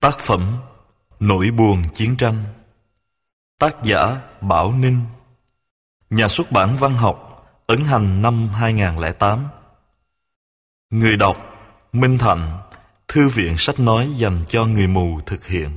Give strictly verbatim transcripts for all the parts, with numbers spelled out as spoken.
Tác phẩm Nỗi buồn chiến tranh. Tác giả Bảo Ninh. Nhà xuất bản Văn học, ấn hành năm hai nghìn không trăm lẻ tám. Người đọc Minh Thạnh, Thư viện sách nói dành cho người mù thực hiện.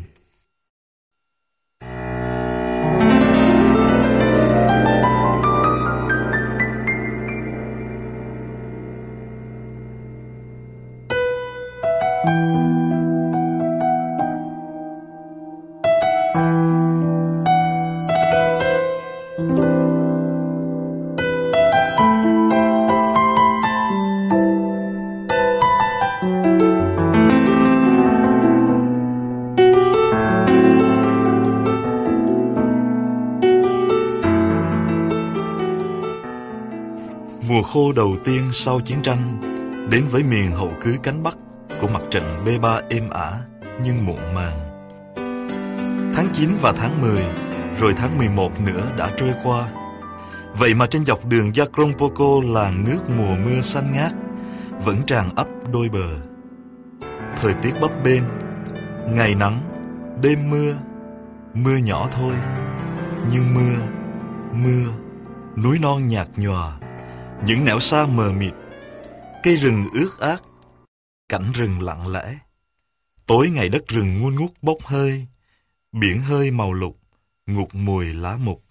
Mùa khô đầu tiên sau chiến tranh đến với miền hậu cứ cánh Bắc của mặt trận bê ba êm ả nhưng muộn màng. Tháng chín và tháng mười, rồi tháng mười một nữa đã trôi qua. Vậy mà trên dọc đường Yakrongpoko, làng nước mùa mưa xanh ngát, vẫn tràn ấp đôi bờ. Thời tiết bấp bênh, ngày nắng, đêm mưa, mưa nhỏ thôi, nhưng mưa, mưa, núi non nhạt nhòa, những nẻo xa mờ mịt, cây rừng ướt át, cảnh rừng lặng lẽ. Tối ngày đất rừng ngun ngút bốc hơi, biển hơi màu lục, ngụt mùi lá mục.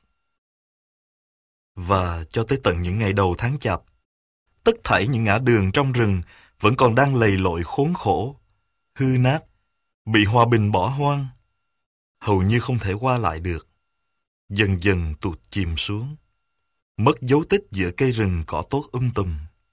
Và cho tới tận những ngày đầu tháng Chạp, tất thảy những ngã đường trong rừng vẫn còn đang lầy lội khốn khổ, hư nát, bị hòa bình bỏ hoang, hầu như không thể qua lại được, dần dần tụt chìm xuống, mất dấu tích giữa cây rừng cỏ tốt um tùm.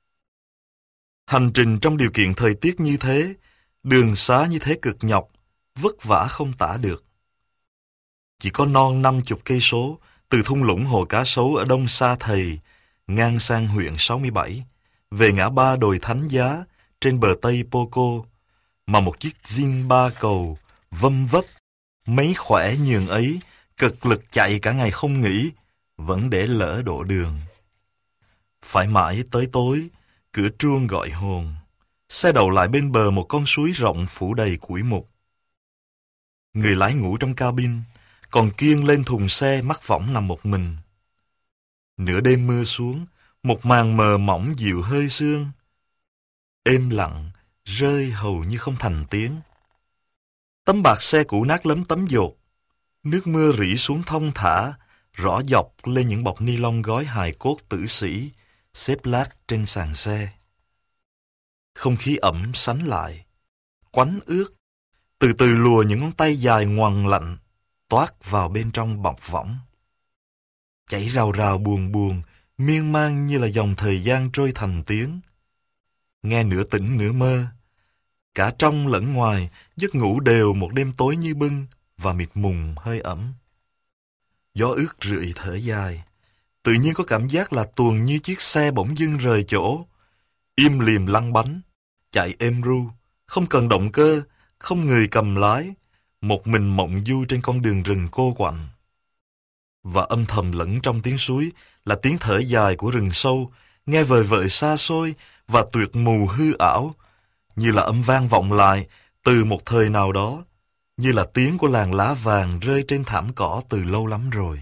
Hành trình trong điều kiện thời tiết như thế, đường xá như thế cực nhọc, vất vả không tả được. Chỉ có non năm chục cây số từ thung lũng hồ cá sấu ở đông Sa Thầy, ngang sang huyện sáu mươi bảy, về ngã ba đồi Thánh Giá trên bờ tây Poco, mà một chiếc Zin ba cầu vâm vấp, mấy khỏe nhường ấy, cực lực chạy cả ngày không nghỉ, vẫn để lỡ độ đường. Phải mãi tới tối, cửa truông gọi hồn, xe đậu lại bên bờ một con suối rộng phủ đầy củi mục. Người lái ngủ trong cabin, còn Kiên lên thùng xe mắc võng nằm một mình. Nửa đêm mưa xuống, một màn mờ mỏng dịu hơi sương, êm lặng, rơi hầu như không thành tiếng. Tấm bạc xe cũ nát lấm tấm dột, nước mưa rỉ xuống thong thả, rõ dọc lên những bọc ni lông gói hài cốt tử sĩ, xếp lác trên sàn xe. Không khí ẩm sánh lại, quánh ướt, từ từ lùa những ngón tay dài ngoằn lạnh, toát vào bên trong bọc võng. Chảy rào rào buồn buồn, miên man như là dòng thời gian trôi thành tiếng. Nghe nửa tỉnh nửa mơ, cả trong lẫn ngoài, giấc ngủ đều một đêm tối như bưng và mịt mùng hơi ẩm. Gió ướt rượi thở dài, tự nhiên có cảm giác là tuồng như chiếc xe bỗng dưng rời chỗ, im lìm lăn bánh, chạy êm ru, không cần động cơ, không người cầm lái, một mình mộng du trên con đường rừng cô quạnh. Và âm thầm lẫn trong tiếng suối là tiếng thở dài của rừng sâu, nghe vời vợi xa xôi và tuyệt mù hư ảo, như là âm vang vọng lại từ một thời nào đó, như là tiếng của làn lá vàng rơi trên thảm cỏ từ lâu lắm rồi.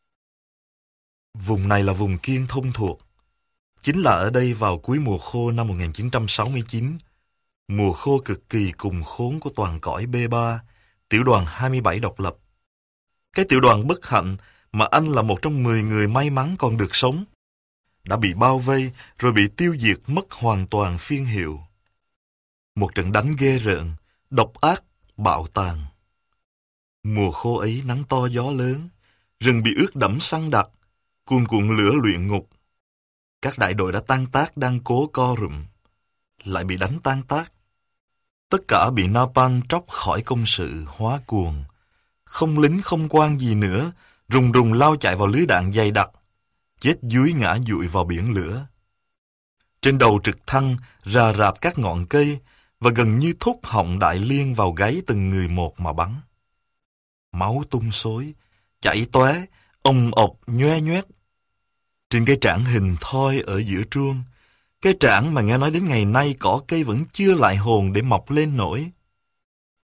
Vùng này là vùng Kiên thông thuộc. Chính là ở đây vào cuối mùa khô năm một nghìn chín trăm sáu mươi chín, mùa khô cực kỳ cùng khốn của toàn cõi bê ba, tiểu đoàn hai mươi bảy độc lập. Cái tiểu đoàn bất hạnh mà anh là một trong mười người may mắn còn được sống, đã bị bao vây rồi bị tiêu diệt mất hoàn toàn phiên hiệu. Một trận đánh ghê rợn, độc ác, bạo tàn. Mùa khô ấy nắng to gió lớn, rừng bị ướt đẫm xăng đặc, cuồn cuộn lửa luyện ngục. Các đại đội đã tan tác đang cố co rụm, lại bị đánh tan tác. Tất cả bị napalm tróc khỏi công sự hóa cuồng. Không lính không quan gì nữa, rùng rùng lao chạy vào lưới đạn dày đặc, chết dúi ngã dụi vào biển lửa. Trên đầu trực thăng rà rạp các ngọn cây và gần như thúc họng đại liên vào gáy từng người một mà bắn. Máu tung xối, chảy tóe, ồng ộc nhoe nhoét. Trên cái trảng hình thoi ở giữa truông, cái trảng mà nghe nói đến ngày nay cỏ cây vẫn chưa lại hồn để mọc lên nổi.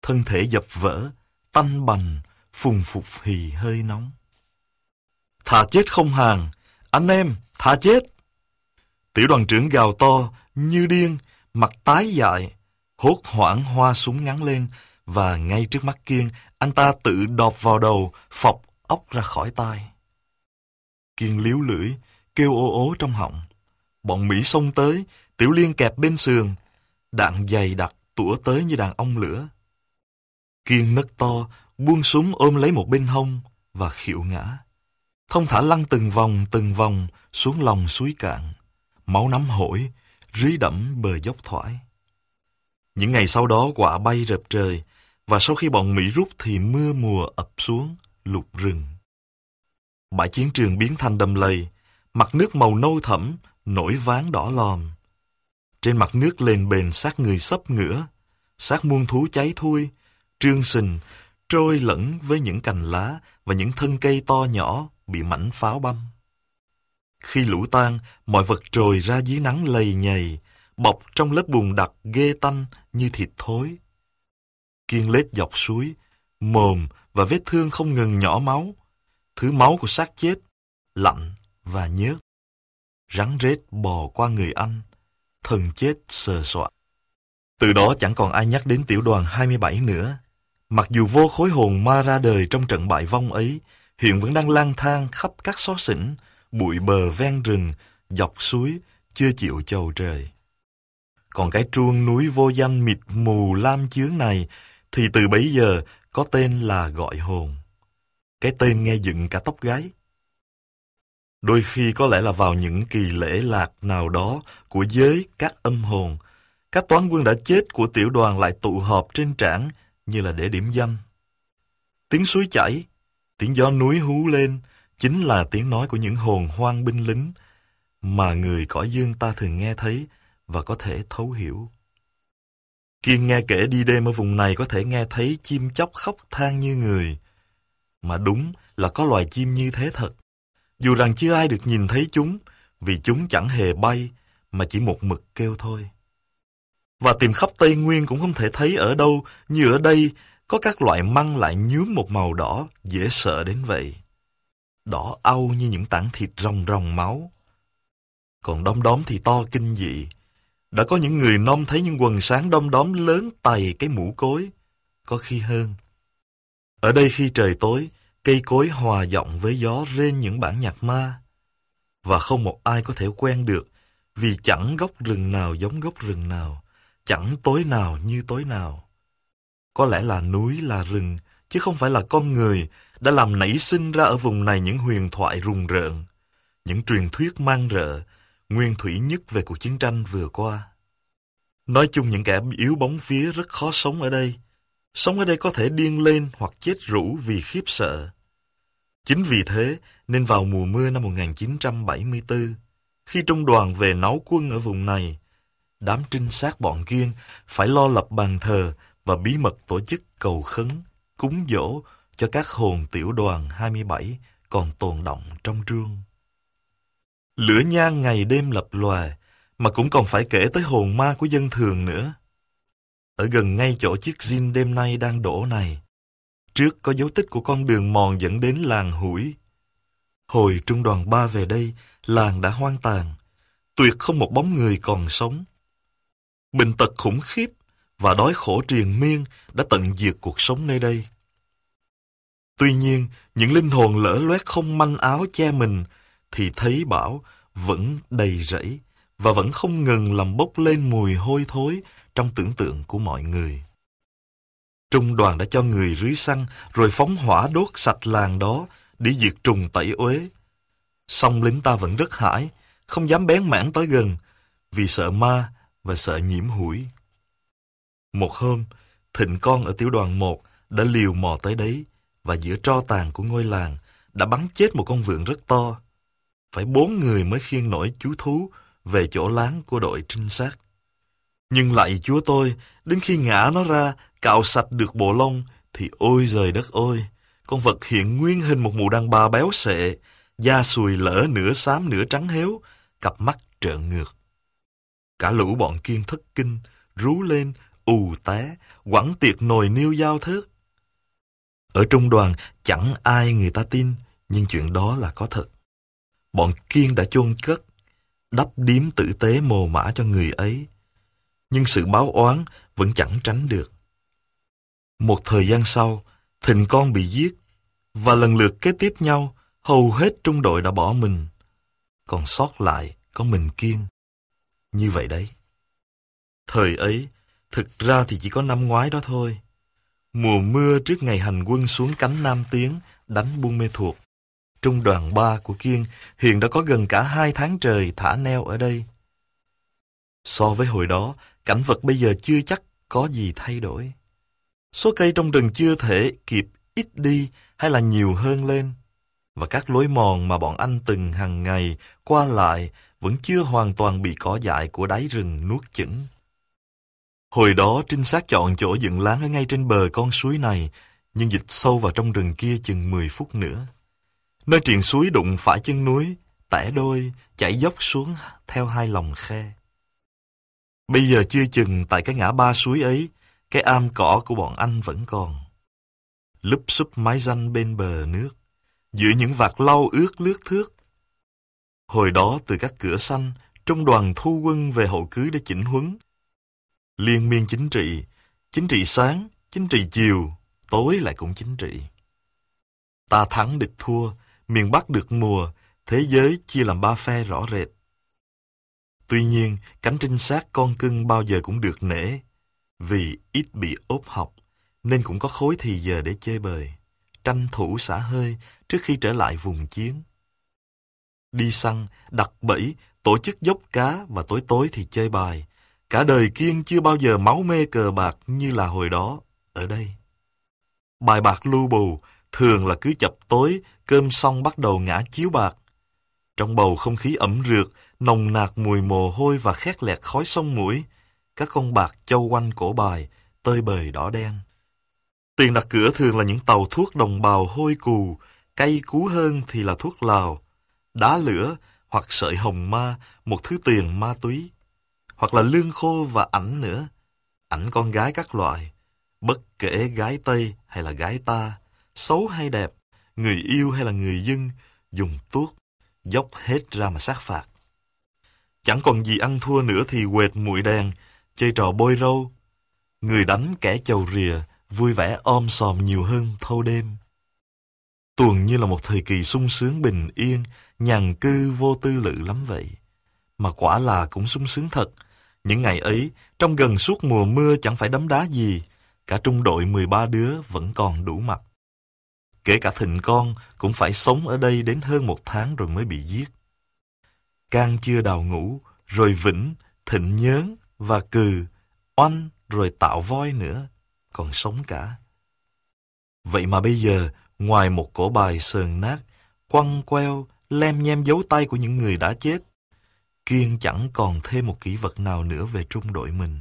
thân thể dập vỡ, tanh bành, phùng phục hì hơi nóng. Thà chết không hàng, anh em, thà chết. Tiểu đoàn trưởng gào to, như điên, mặt tái dại, hốt hoảng hoa súng ngắn lên, và ngay trước mắt Kiên, anh ta tự đọp vào đầu, phọc óc ra khỏi tai. Kiên líu lưỡi, kêu ô ố trong họng. Bọn Mỹ xông tới, Tiểu Liên kẹp bên sườn, đạn dày đặc tủa tới như đàn ong lửa. Kiên nấc to, buông súng ôm lấy một bên hông và khịu ngã. Thông thả lăn từng vòng từng vòng xuống lòng suối cạn. Máu nắm hổi, rỉ đẫm bờ dốc thoải. Những ngày sau đó quả bay rợp trời, và sau khi bọn Mỹ rút thì mưa mùa ập xuống, lục rừng. Bãi chiến trường biến thành đầm lầy, mặt nước màu nâu thẫm, nổi ván đỏ lòm. Trên mặt nước lên bền xác người xấp ngửa, xác muôn thú cháy thui, trương sình, trôi lẫn với những cành lá và những thân cây to nhỏ bị mảnh pháo băm. Khi lũ tan, mọi vật trồi ra dưới nắng lầy nhầy, bọc trong lớp bùn đặc ghê tanh như thịt thối. Kiên lết dọc suối, mồm và vết thương không ngừng nhỏ máu, thứ máu của xác chết, lạnh và nhớt. Rắn rết bò qua người anh, thân chết sờ soạng. Từ đó chẳng còn ai nhắc đến tiểu đoàn hai mươi bảy nữa. Mặc dù vô khối hồn ma ra đời trong trận bại vong ấy, hiện vẫn đang lang thang khắp các xó xỉnh, bụi bờ ven rừng, dọc suối, chưa chịu chầu trời. Còn cái truông núi vô danh mịt mù lam chướng này thì từ bấy giờ có tên là gọi hồn. Cái tên nghe dựng cả tóc gáy. Đôi khi có lẽ là vào những kỳ lễ lạc nào đó của giới các âm hồn, các toán quân đã chết của tiểu đoàn lại tụ họp trên trảng như là để điểm danh. Tiếng suối chảy, tiếng gió núi hú lên chính là tiếng nói của những hồn hoang binh lính mà người cõi dương ta thường nghe thấy và có thể thấu hiểu. Kiên nghe kể đi đêm ở vùng này có thể nghe thấy chim chóc khóc than như người. Mà đúng là có loài chim như thế thật. Dù rằng chưa ai được nhìn thấy chúng, vì chúng chẳng hề bay, mà chỉ một mực kêu thôi. Và tìm khắp Tây Nguyên cũng không thể thấy ở đâu như ở đây có các loại măng lại nhuốm một màu đỏ dễ sợ đến vậy. Đỏ au như những tảng thịt ròng ròng máu. Còn đom đóm thì to kinh dị. Đã có những người nom thấy những quần sáng đom đóm lớn tày cái mũ cối, có khi hơn. Ở đây khi trời tối, cây cối hòa giọng với gió rên những bản nhạc ma. Và không một ai có thể quen được, vì chẳng gốc rừng nào giống gốc rừng nào, chẳng tối nào như tối nào. Có lẽ là núi là rừng, chứ không phải là con người đã làm nảy sinh ra ở vùng này những huyền thoại rùng rợn, những truyền thuyết mang rợ, nguyên thủy nhất về cuộc chiến tranh vừa qua. Nói chung những kẻ yếu bóng vía rất khó sống ở đây. Sống ở đây có thể điên lên hoặc chết rũ vì khiếp sợ. Chính vì thế nên vào mùa mưa năm một nghìn chín trăm bảy mươi tư, khi trung đoàn về náo quân ở vùng này, đám trinh sát bọn Kiên phải lo lập bàn thờ và bí mật tổ chức cầu khấn, cúng dỗ cho các hồn tiểu đoàn hai mươi bảy còn tồn đọng trong truông. Lửa nhang ngày đêm lập lòe, mà cũng còn phải kể tới hồn ma của dân thường nữa. Ở gần ngay chỗ chiếc Zin đêm nay đang đổ này, trước có dấu tích của con đường mòn dẫn đến làng Hủi. Hồi trung đoàn ba về đây, làng đã hoang tàn, tuyệt không một bóng người còn sống. Bệnh tật khủng khiếp và đói khổ triền miên đã tận diệt cuộc sống nơi đây. Tuy nhiên, những linh hồn lỡ loét không manh áo che mình thì thấy bảo vẫn đầy rẫy và vẫn không ngừng làm bốc lên mùi hôi thối trong tưởng tượng của mọi người. Trung đoàn đã cho người rưới xăng rồi phóng hỏa đốt sạch làng đó để diệt trùng tẩy uế. Song lính ta vẫn rất hãi, không dám bén mảng tới gần vì sợ ma và sợ nhiễm hủi. Một hôm, Thịnh con ở tiểu đoàn một đã liều mò tới đấy và giữa tro tàn của ngôi làng đã bắn chết một con vượn rất to. Phải bốn người mới khiêng nổi chú thú về chỗ láng của đội trinh sát. Nhưng lại Chúa tôi, đến khi ngã nó ra, cạo sạch được bộ lông, thì ôi giời đất ơi, con vật hiện nguyên hình một mụ đàn bà béo xệ, da sùi lỡ nửa xám nửa trắng héo, cặp mắt trợn ngược. Cả lũ bọn Kiên thất kinh, rú lên, ù té, quẳng tiệc nồi niêu dao thớt. Ở trung đoàn chẳng ai người ta tin, nhưng chuyện đó là có thật. Bọn Kiên đã chôn cất, đắp điếm tử tế mồ mả cho người ấy. Nhưng sự báo oán vẫn chẳng tránh được. Một thời gian sau, Thịnh con bị giết, và lần lượt kế tiếp nhau, hầu hết trung đội đã bỏ mình. Còn sót lại có mình Kiên. Như vậy đấy. Thời ấy, thực ra thì chỉ có năm ngoái đó thôi. Mùa mưa trước ngày hành quân xuống cánh Nam Tiến, đánh Buôn Mê Thuột. Trung đoàn ba của Kiên hiện đã có gần cả hai tháng trời thả neo ở đây. So với hồi đó, cảnh vật bây giờ chưa chắc có gì thay đổi. Số cây trong rừng chưa thể kịp ít đi hay là nhiều hơn lên. Và các lối mòn mà bọn anh từng hàng ngày qua lại vẫn chưa hoàn toàn bị cỏ dại của đáy rừng nuốt chửng. Hồi đó trinh sát chọn chỗ dựng láng ở ngay trên bờ con suối này, nhưng dịch sâu vào trong rừng kia chừng mười phút nữa. Nơi triền suối đụng phải chân núi, tẻ đôi, chảy dốc xuống theo hai lòng khe. Bây giờ chưa chừng tại cái ngã ba suối ấy, cái am cỏ của bọn anh vẫn còn. Lúp xúp mái danh bên bờ nước, giữa những vạt lau ướt lướt thước. Hồi đó từ các cửa xanh, trung đoàn thu quân về hậu cứ để chỉnh huấn. Liên miên chính trị, chính trị sáng, chính trị chiều, tối lại cũng chính trị. Ta thắng địch thua, miền Bắc được mùa, thế giới chia làm ba phe rõ rệt. Tuy nhiên, cánh trinh sát con cưng bao giờ cũng được nể, vì ít bị ốp học, nên cũng có khối thì giờ để chơi bời, tranh thủ xả hơi trước khi trở lại vùng chiến. Đi săn, đặt bẫy, tổ chức dốc cá và tối tối thì chơi bài. Cả đời Kiên chưa bao giờ máu mê cờ bạc như là hồi đó, ở đây. Bài bạc lưu bù, thường là cứ chập tối, cơm xong bắt đầu ngã chiếu bạc. Trong bầu không khí ẩm rượt, nồng nạc mùi mồ hôi và khét lẹt khói sông mũi, các con bạc châu quanh cổ bài, tơi bời đỏ đen. Tiền đặt cửa thường là những tàu thuốc đồng bào hôi cù, cay cú hơn thì là thuốc lào, đá lửa hoặc sợi hồng ma, một thứ tiền ma túy, hoặc là lương khô và ảnh nữa, ảnh con gái các loại, bất kể gái Tây hay là gái ta, xấu hay đẹp, người yêu hay là người dân, dùng tuốt, dốc hết ra mà sát phạt. Chẳng còn gì ăn thua nữa thì quệt muội đèn, chơi trò bôi râu. Người đánh kẻ chầu rìa, vui vẻ om sòm nhiều hơn thâu đêm. Tuồng như là một thời kỳ sung sướng bình yên, nhàn cư vô tư lự lắm vậy. Mà quả là cũng sung sướng thật. Những ngày ấy, trong gần suốt mùa mưa chẳng phải đấm đá gì, cả trung đội mười ba đứa vẫn còn đủ mặt. Kể cả Thịnh con cũng phải sống ở đây đến hơn một tháng rồi mới bị giết. Can chưa đào ngũ, rồi Vĩnh, Thịnh Nhớn và Cừ, Oanh rồi Tạo Voi nữa, còn sống cả. Vậy mà bây giờ, ngoài một cổ bài sờn nát, quăng queo, lem nhem dấu tay của những người đã chết, Kiên chẳng còn thêm một kỷ vật nào nữa về trung đội mình.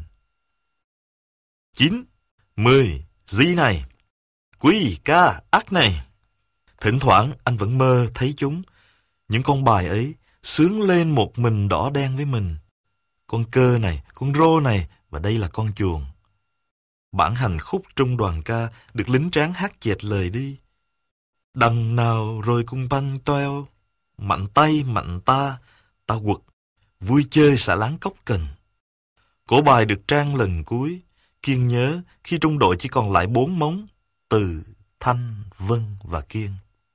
Chín, mười, Di này, Quý, Ca, Ác này. Thỉnh thoảng anh vẫn mơ thấy chúng. Những con bài ấy sướng lên một mình đỏ đen với mình. Con Cơ này, con Rô này, và đây là con Chuồng. Bản hành khúc trung đoàn ca được lính tráng hát chẹt lời đi. Đằng nào rồi cùng băng toeo, mạnh tay mạnh ta, ta quật, vui chơi xả láng cốc cần. Cổ bài được trang lần cuối, Kiên nhớ khi trung đội chỉ còn lại bốn mống, Từ, Thanh, Vân và Kiên.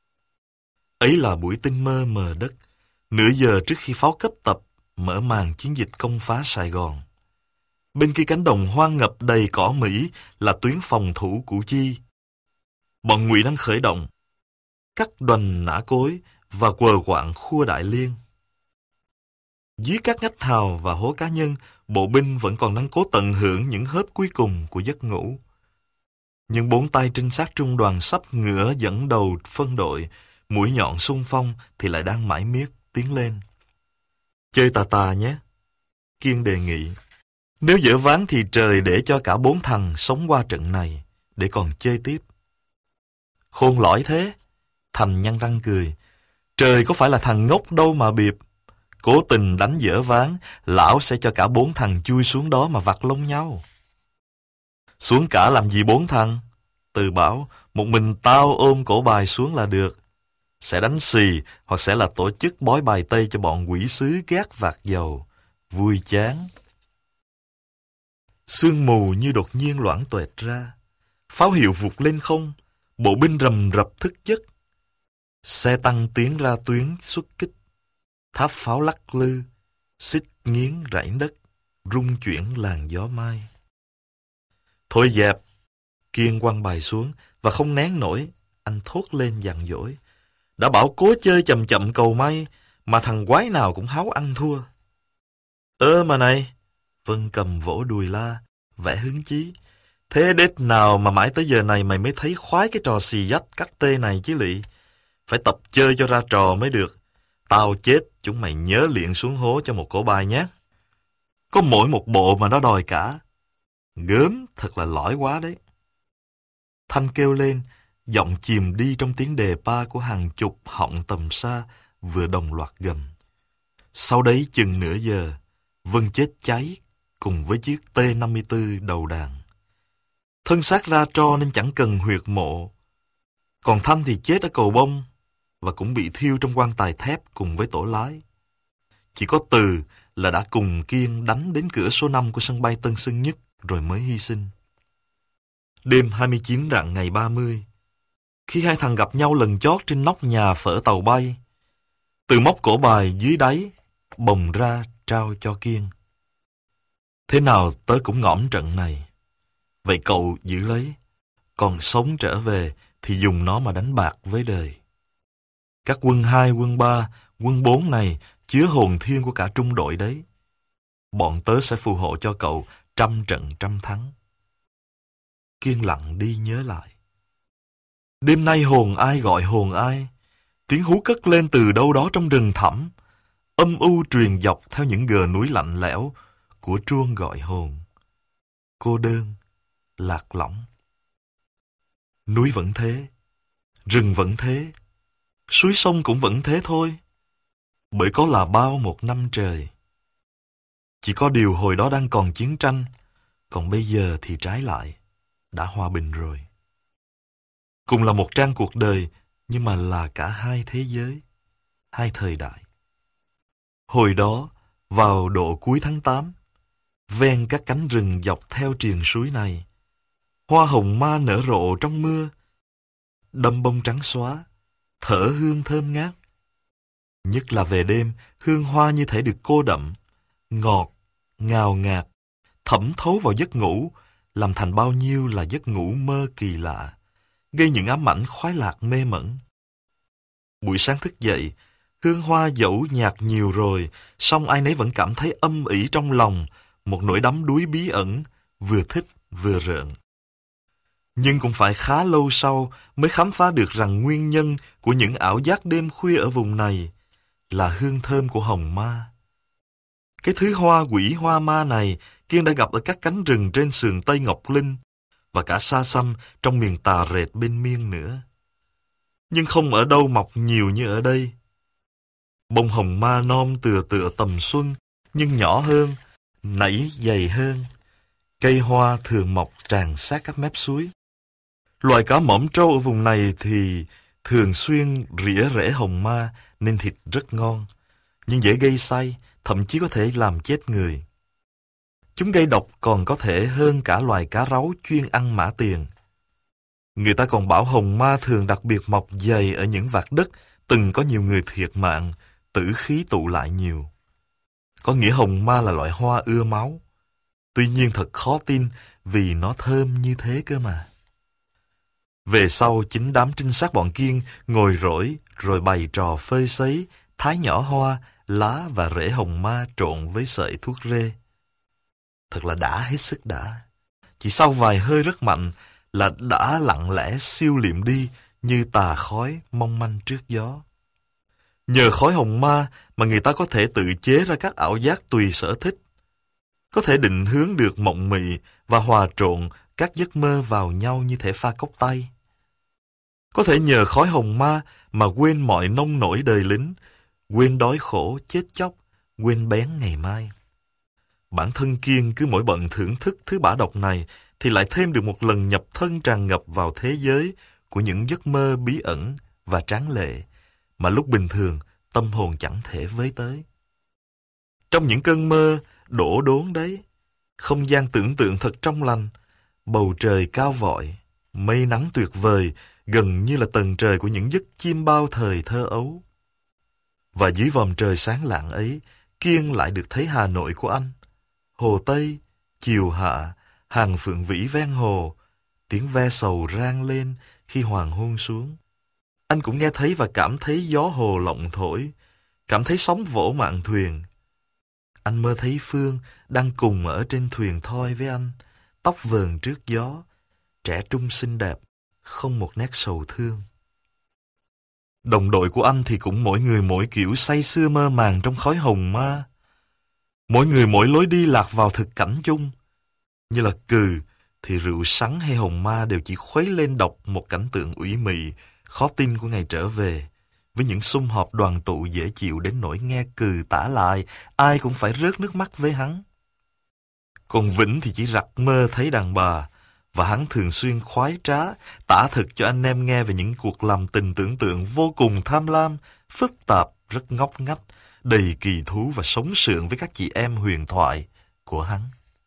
Ấy là buổi tinh mơ mờ đất, nửa giờ trước khi pháo cấp tập, mở màn chiến dịch công phá Sài Gòn. Bên kia cánh đồng hoang ngập đầy cỏ Mỹ là tuyến phòng thủ Củ Chi. Bọn Ngụy đang khởi động, cắt đoành nã cối và quờ quạng khua Đại Liên. Dưới các ngách hào và hố cá nhân, bộ binh vẫn còn đang cố tận hưởng những hớp cuối cùng của giấc ngủ. Nhưng bốn tay trinh sát trung đoàn sắp ngựa dẫn đầu phân đội, mũi nhọn xung phong thì lại đang mải miết tiến lên. Chơi tà tà nhé, Kiên đề nghị. Nếu dở ván thì trời để cho cả bốn thằng sống qua trận này, để còn chơi tiếp. Khôn lỏi thế, Thành nhăn răng cười. Trời có phải là thằng ngốc đâu mà biệp. Cố tình đánh dở ván, lão sẽ cho cả bốn thằng chui xuống đó mà vặt lông nhau. Xuống cả làm gì bốn thằng? Từ bảo, một mình tao ôm cổ bài xuống là được. Sẽ đánh xì, hoặc sẽ là tổ chức bói bài tây cho bọn quỷ sứ gác vạc dầu. Vui chán. Sương mù như đột nhiên loãng tuệt ra. Pháo hiệu vụt lên không. Bộ binh rầm rập thức giấc. Xe tăng tiến ra tuyến xuất kích. Tháp pháo lắc lư, xích nghiến rải đất, rung chuyển làn gió mai. Thôi dẹp! Kiên quăng bài xuống và không nén nổi. Anh thốt lên dằn dỗi. Đã bảo cố chơi chậm chậm cầu may, mà thằng quái nào cũng háo ăn thua. Ơ mà này! Vân cầm vỗ đùi la, vẻ hứng chí. Thế đết nào mà mãi tới giờ này mày mới thấy khoái cái trò xì dách cắt tê này chứ lị. Phải tập chơi cho ra trò mới được. Tao chết, chúng mày nhớ luyện xuống hố cho một cổ bài nhé. Có mỗi một bộ mà nó đòi cả. Gớm, thật là lõi quá đấy. Thanh kêu lên, giọng chìm đi trong tiếng đề pa của hàng chục họng tầm xa vừa đồng loạt gầm. Sau đấy chừng nửa giờ, Vân chết cháy cùng với chiếc T năm mươi tư đầu đàn. Thân xác ra tro nên chẳng cần huyệt mộ. Còn Thanh thì chết ở cầu bông và cũng bị thiêu trong quan tài thép cùng với tổ lái. Chỉ có Từ là đã cùng Kiên đánh đến cửa số năm của sân bay Tân Sơn Nhất rồi mới hy sinh. Đêm hai mươi chín rạng ngày ba mươi, khi hai thằng gặp nhau lần chót trên nóc nhà phở tàu bay, Từ móc cổ bài dưới đáy, bồng ra trao cho Kiên. Thế nào tớ cũng ngõm trận này. Vậy cậu giữ lấy, còn sống trở về thì dùng nó mà đánh bạc với đời. Các quân hai, quân ba, quân bốn này chứa hồn thiên của cả trung đội đấy. Bọn tớ sẽ phù hộ cho cậu trăm trận trăm thắng. Kiên lặng đi nhớ lại. Đêm nay hồn ai gọi hồn ai? Tiếng hú cất lên từ đâu đó trong rừng thẳm, âm u truyền dọc theo những gờ núi lạnh lẽo của chuông gọi hồn. Cô đơn, lạc lõng. Núi vẫn thế, rừng vẫn thế, suối sông cũng vẫn thế thôi. Bởi có là bao một năm trời. Chỉ có điều hồi đó đang còn chiến tranh, còn bây giờ thì trái lại, đã hòa bình rồi. Cùng là một trang cuộc đời, nhưng mà là cả hai thế giới, hai thời đại. Hồi đó, vào độ cuối tháng tám, ven các cánh rừng dọc theo triền suối này, hoa hồng ma nở rộ trong mưa, đâm bông trắng xóa, thở hương thơm ngát. Nhất là về đêm, hương hoa như thể được cô đậm, ngọt, ngào ngạt, thẩm thấu vào giấc ngủ, làm thành bao nhiêu là giấc ngủ mơ kỳ lạ, gây những ám ảnh khoái lạc mê mẩn. Buổi sáng thức dậy, hương hoa dẫu nhạt nhiều rồi, song ai nấy vẫn cảm thấy âm ỉ trong lòng, một nỗi đắm đuối bí ẩn, vừa thích vừa rợn. Nhưng cũng phải khá lâu sau mới khám phá được rằng nguyên nhân của những ảo giác đêm khuya ở vùng này là hương thơm của hồng ma. Cái thứ hoa quỷ hoa ma này Kiên đã gặp ở các cánh rừng trên sườn Tây Ngọc Linh và cả xa xăm trong miền Tà Rệt bên Miên nữa. Nhưng không ở đâu mọc nhiều như ở đây. Bông hồng ma non tựa tựa tầm xuân, nhưng nhỏ hơn, nảy dày hơn. Cây hoa thường mọc tràn sát các mép suối. Loài cá mõm trâu ở vùng này thì thường xuyên rỉa rễ hồng ma nên thịt rất ngon, nhưng dễ gây say, thậm chí có thể làm chết người. Chúng gây độc còn có thể hơn cả loài cá ráo chuyên ăn mã tiền. Người ta còn bảo hồng ma thường đặc biệt mọc dày ở những vạt đất từng có nhiều người thiệt mạng, tử khí tụ lại nhiều. Có nghĩa hồng ma là loại hoa ưa máu. Tuy nhiên thật khó tin vì nó thơm như thế cơ mà. Về sau chính đám trinh sát bọn Kiên ngồi rỗi rồi bày trò phơi sấy, thái nhỏ hoa, lá và rễ hồng ma trộn với sợi thuốc rê. Thật là đã hết sức đã. Chỉ sau vài hơi rất mạnh là đã lặng lẽ siêu liệm đi như tà khói mong manh trước gió. Nhờ khói hồng ma mà người ta có thể tự chế ra các ảo giác tùy sở thích. Có thể định hướng được mộng mị và hòa trộn các giấc mơ vào nhau như thể pha cốc tay. Có thể nhờ khói hồng ma mà quên mọi nông nổi đời lính, quên đói khổ, chết chóc, quên bén ngày mai. Bản thân Kiên cứ mỗi bận thưởng thức thứ bả độc này thì lại thêm được một lần nhập thân tràn ngập vào thế giới của những giấc mơ bí ẩn và tráng lệ mà lúc bình thường tâm hồn chẳng thể với tới. Trong những cơn mơ đổ đốn đấy, không gian tưởng tượng thật trong lành, bầu trời cao vọi, mây nắng tuyệt vời, gần như là tầng trời của những giấc chim bao thời thơ ấu. Và dưới vòm trời sáng lạng ấy, Kiên lại được thấy Hà Nội của anh. Hồ Tây, chiều hạ, hàng phượng vĩ ven hồ, tiếng ve sầu rang lên khi hoàng hôn xuống. Anh cũng nghe thấy và cảm thấy gió hồ lộng thổi, cảm thấy sóng vỗ mạn thuyền. Anh mơ thấy Phương đang cùng ở trên thuyền thoi với anh, tóc vờn trước gió, trẻ trung xinh đẹp, không một nét sầu thương. Đồng đội của anh thì cũng mỗi người mỗi kiểu say sưa mơ màng trong khói hồng ma. Mỗi người mỗi lối đi lạc vào thực cảnh chung. Như là Cừ thì rượu sắn hay hồng ma đều chỉ khuấy lên đọc một cảnh tượng ủy mị, khó tin của ngày trở về, với những sum họp đoàn tụ dễ chịu đến nỗi nghe Cừ tả lại, ai cũng phải rớt nước mắt với hắn. Còn Vĩnh thì chỉ rặt mơ thấy đàn bà, và hắn thường xuyên khoái trá, tả thực cho anh em nghe về những cuộc làm tình tưởng tượng vô cùng tham lam, phức tạp, rất ngóc ngách, đầy kỳ thú và sống sượng với các chị em huyền thoại của hắn.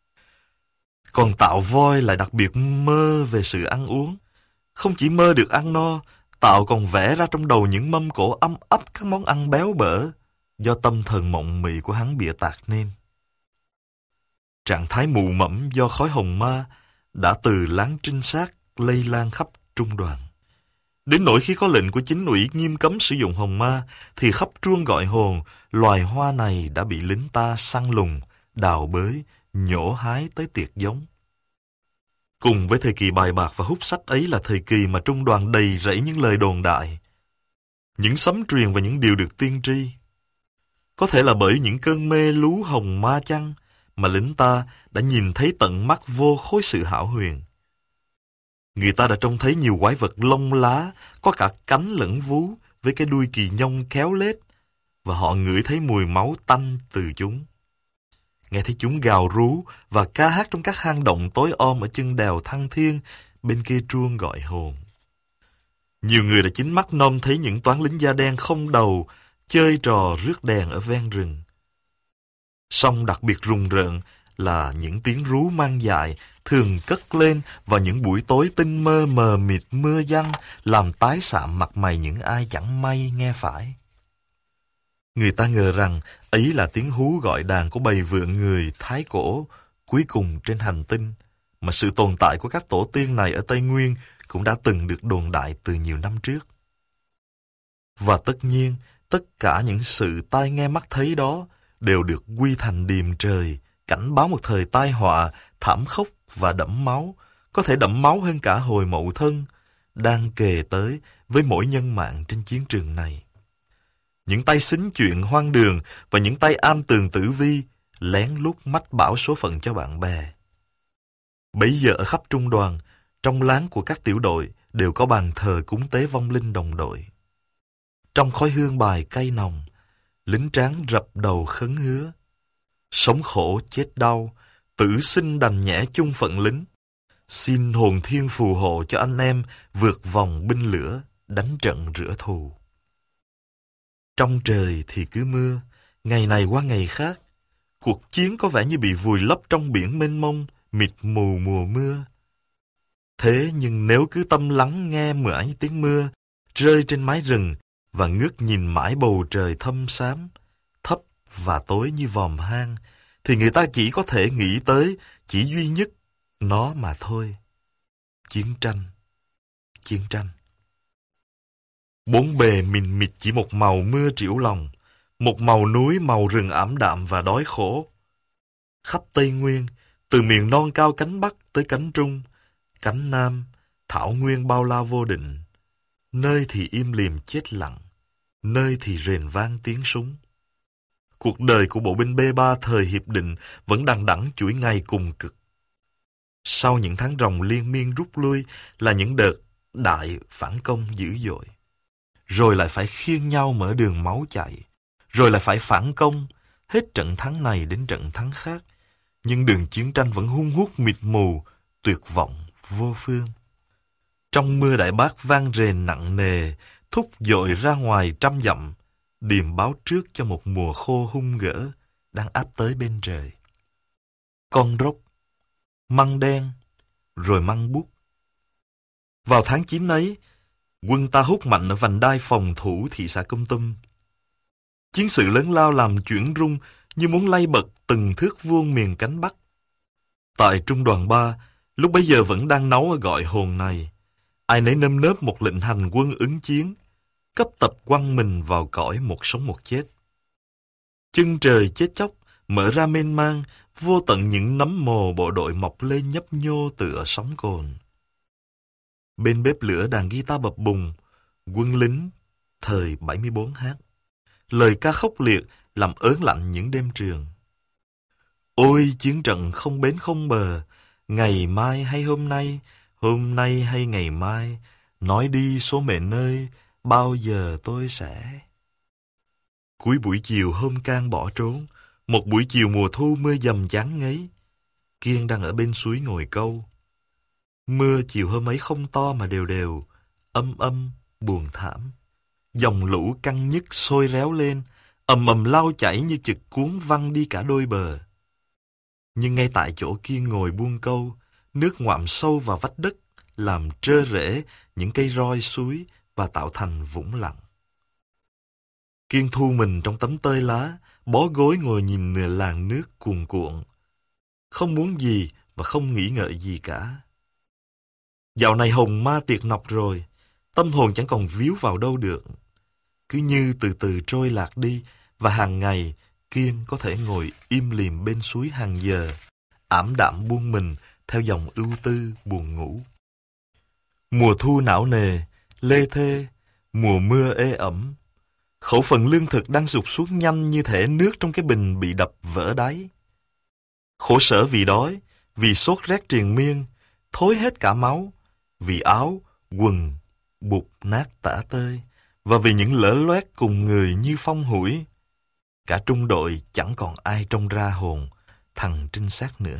Còn Tạo Voi lại đặc biệt mơ về sự ăn uống. Không chỉ mơ được ăn no, Tạo còn vẽ ra trong đầu những mâm cỗ âm ấp các món ăn béo bở, do tâm thần mộng mị của hắn bịa tạc nên. Trạng thái mù mẫm do khói hồng ma đã từ láng trinh sát lây lan khắp trung đoàn. Đến nỗi khi có lệnh của chính ủy nghiêm cấm sử dụng hồng ma, thì khắp truông gọi hồn, loài hoa này đã bị lính ta săn lùng, đào bới, nhổ hái tới tiệt giống. Cùng với thời kỳ bài bạc và hút sách ấy là thời kỳ mà trung đoàn đầy rẫy những lời đồn đại, những sấm truyền và những điều được tiên tri. Có thể là bởi những cơn mê lú hồng ma chăng mà lính ta đã nhìn thấy tận mắt vô khối sự hão huyền. Người ta đã trông thấy nhiều quái vật lông lá, có cả cánh lẫn vú, với cái đuôi kỳ nhông khéo lết, và họ ngửi thấy mùi máu tanh từ chúng. Nghe thấy chúng gào rú và ca hát trong các hang động tối om ở chân đèo Thăng Thiên, bên kia truông gọi hồn. Nhiều người đã chính mắt nom thấy những toán lính da đen không đầu, chơi trò rước đèn ở ven rừng. Song đặc biệt rùng rợn là những tiếng rú mang dại thường cất lên vào những buổi tối tinh mơ mờ mịt mưa giăng, làm tái xạm mặt mày những ai chẳng may nghe phải. Người ta ngờ rằng ấy là tiếng hú gọi đàn của bầy vượn người Thái Cổ cuối cùng trên hành tinh, mà sự tồn tại của các tổ tiên này ở Tây Nguyên cũng đã từng được đồn đại từ nhiều năm trước. Và tất nhiên, tất cả những sự tai nghe mắt thấy đó đều được quy thành điềm trời, cảnh báo một thời tai họa, thảm khốc và đẫm máu, có thể đẫm máu hơn cả hồi Mậu Thân, đang kề tới với mỗi nhân mạng trên chiến trường này. Những tay xính chuyện hoang đường và những tay am tường tử vi lén lút mách bảo số phận cho bạn bè. Bấy giờ ở khắp trung đoàn, trong láng của các tiểu đội đều có bàn thờ cúng tế vong linh đồng đội. Trong khói hương bài cay nồng, lính tráng rập đầu khấn hứa: sống khổ chết đau, tử sinh đành nhẽ chung phận lính. Xin hồn thiên phù hộ cho anh em vượt vòng binh lửa, đánh trận rửa thù. Trong trời thì cứ mưa, ngày này qua ngày khác. Cuộc chiến có vẻ như bị vùi lấp trong biển mênh mông, mịt mù mùa mưa. Thế nhưng nếu cứ tâm lắng nghe mãi tiếng mưa rơi trên mái rừng và ngước nhìn mãi bầu trời thâm xám, thấp và tối như vòm hang, thì người ta chỉ có thể nghĩ tới chỉ duy nhất nó mà thôi. Chiến tranh. Chiến tranh. Bốn bề mịn mịt chỉ một màu mưa triểu lòng, một màu núi màu rừng ảm đạm và đói khổ. Khắp Tây Nguyên, từ miền non cao cánh Bắc tới cánh Trung, cánh Nam, thảo nguyên bao la vô định. Nơi thì im lìm chết lặng, nơi thì rền vang tiếng súng. Cuộc đời của bộ binh B ba thời hiệp định vẫn đằng đẵng chuỗi ngày cùng cực. Sau những tháng ròng liên miên rút lui là những đợt đại phản công dữ dội. Rồi lại phải khiêng nhau mở đường máu chảy. Rồi lại phải phản công, hết trận thắng này đến trận thắng khác. Nhưng đường chiến tranh vẫn hun hút mịt mù, tuyệt vọng vô phương. Trong mưa đại bác vang rền nặng nề, thúc dội ra ngoài trăm dặm, điềm báo trước cho một mùa khô hung gỡ đang áp tới bên trời. Con rốc, măng đen, rồi măng bút. Vào tháng chín ấy, quân ta hút mạnh ở vành đai phòng thủ thị xã Kon Tum. Chiến sự lớn lao làm chuyển rung như muốn lay bật từng thước vuông miền cánh Bắc. Tại Trung đoàn ba, lúc bấy giờ vẫn đang nấu ở Gọi Hồn này, ai nấy nơm nớp một lệnh hành quân ứng chiến, cấp tập quăng mình vào cõi một sống một chết. Chân trời chết chóc, mở ra mênh mang, vô tận những nấm mồ bộ đội mọc lên nhấp nhô tựa sóng cồn. Bên bếp lửa đàn guitar bập bùng, quân lính thời bảy mươi bốn hát. Lời ca khốc liệt làm ớn lạnh những đêm trường. Ôi chiến trận không bến không bờ, ngày mai hay hôm nay, hôm nay hay ngày mai, nói đi số mệnh ơi, bao giờ tôi sẽ... Cuối buổi chiều hôm can bỏ trốn, một buổi chiều mùa thu mưa dầm chán ngấy, Kiên đang ở bên suối ngồi câu. Mưa chiều hôm ấy không to mà đều đều, âm âm, buồn thảm. Dòng lũ căng nhức sôi réo lên, ầm ầm lao chảy như chực cuốn văng đi cả đôi bờ. Nhưng ngay tại chỗ Kiên ngồi buông câu, nước ngoạm sâu vào vách đất, làm trơ rễ những cây roi suối và tạo thành vũng lặng. Kiên thu mình trong tấm tơi lá, bó gối ngồi nhìn nửa làn nước cuồn cuộn. Không muốn gì và không nghĩ ngợi gì cả. Dạo này hồn ma tiệt nọc rồi, tâm hồn chẳng còn víu vào đâu được. Cứ như từ từ trôi lạc đi, và hàng ngày Kiên có thể ngồi im lìm bên suối hàng giờ, ảm đạm buông mình theo dòng ưu tư buồn ngủ. Mùa thu não nề, lê thê, mùa mưa ê ẩm. Khẩu phần lương thực đang sụt xuống nhanh như thể nước trong cái bình bị đập vỡ đáy. Khổ sở vì đói, vì sốt rét triền miên, thối hết cả máu, vì áo, quần, bụt nát tả tơi, và vì những lỡ loét cùng người như phong hủi. Cả trung đội chẳng còn ai trông ra hồn thằng trinh sát nữa.